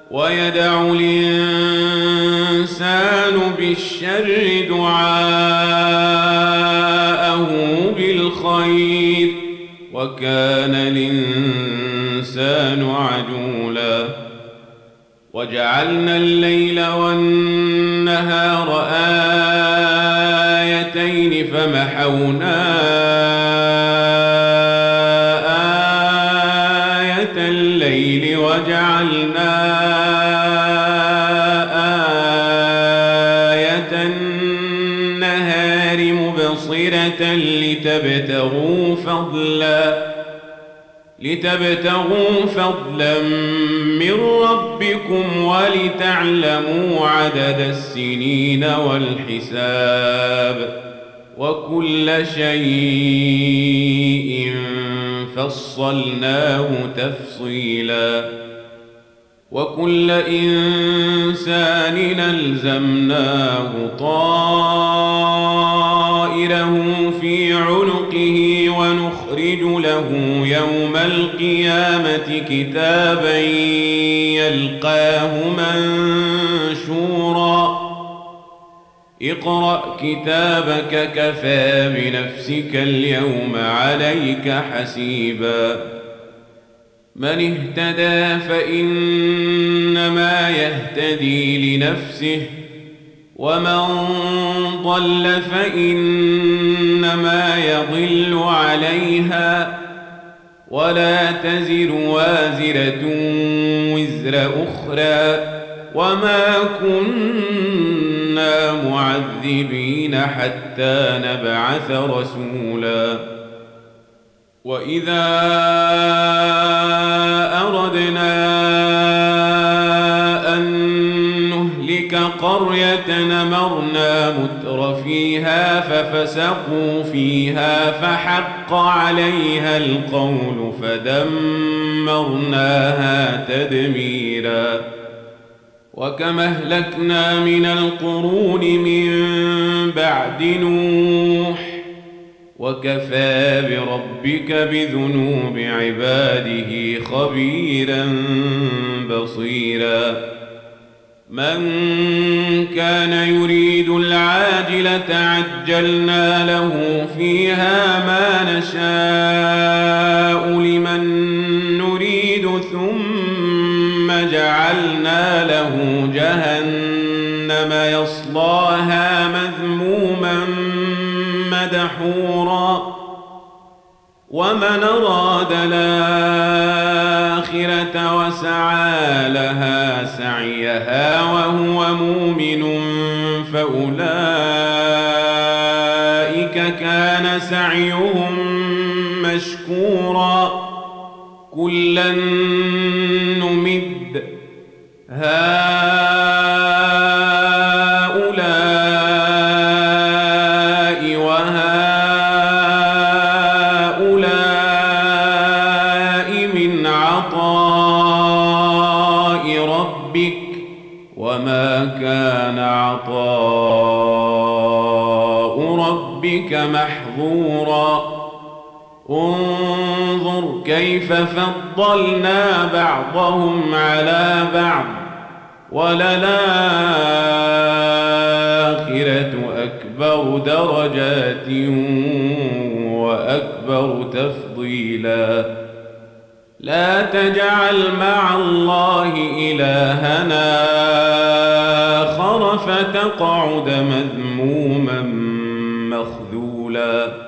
ويدع الإنسان بالشر دعاءه بالخير وكان الإنسان عجولا وجعلنا الليل والنهار آيتين فمحونا آية الليل وجعلنا آية النهار مبصرة لتبتغوا فضلا من ربكم ولتعلموا عدد السنين والحساب وكل شيء فصلناه تفصيلا وكل إنسان ألزمناه طائره في عنقه ونخرج له يوم القيامة كتابا يلقاه منشورا اقرأ كتابك كفى بنفسك اليوم عليك حسيبا من اهتدى فإنما يهتدي لنفسه ومن ضل فإنما يضل عليها ولا تزر وازرة وزر أخرى وما كنا معذبين حتى نبعث رسولا وإذا أردنا أن نهلك قرية أمرنا متر فيها ففسقوا فيها فحق عليها القول فدمرناها تدميرا وكم أهلكنا من القرون من بعد نوح وكفى بربك بذنوب عباده خبيرا بصيرا من كان يريد العاجلة عجلنا له فيها ما نشاء لمن نريد ثم جعلنا له جهنم يصلاها مذموما مدحورا ومن أراد الآخرة وسعى لها سعيها وهو مؤمن فأولئك كان سعيهم مشكورا كلا نمد هؤلاء وهؤلاء من عطاء ربك وما كان عطاء ربك محظورا انظر كيف فضلنا بعضهم على بعض وللآخرة أكبر درجات وأكبر تفضيلا لا تجعل مع الله إلهنا آخر فتقعد مذموما مخذولا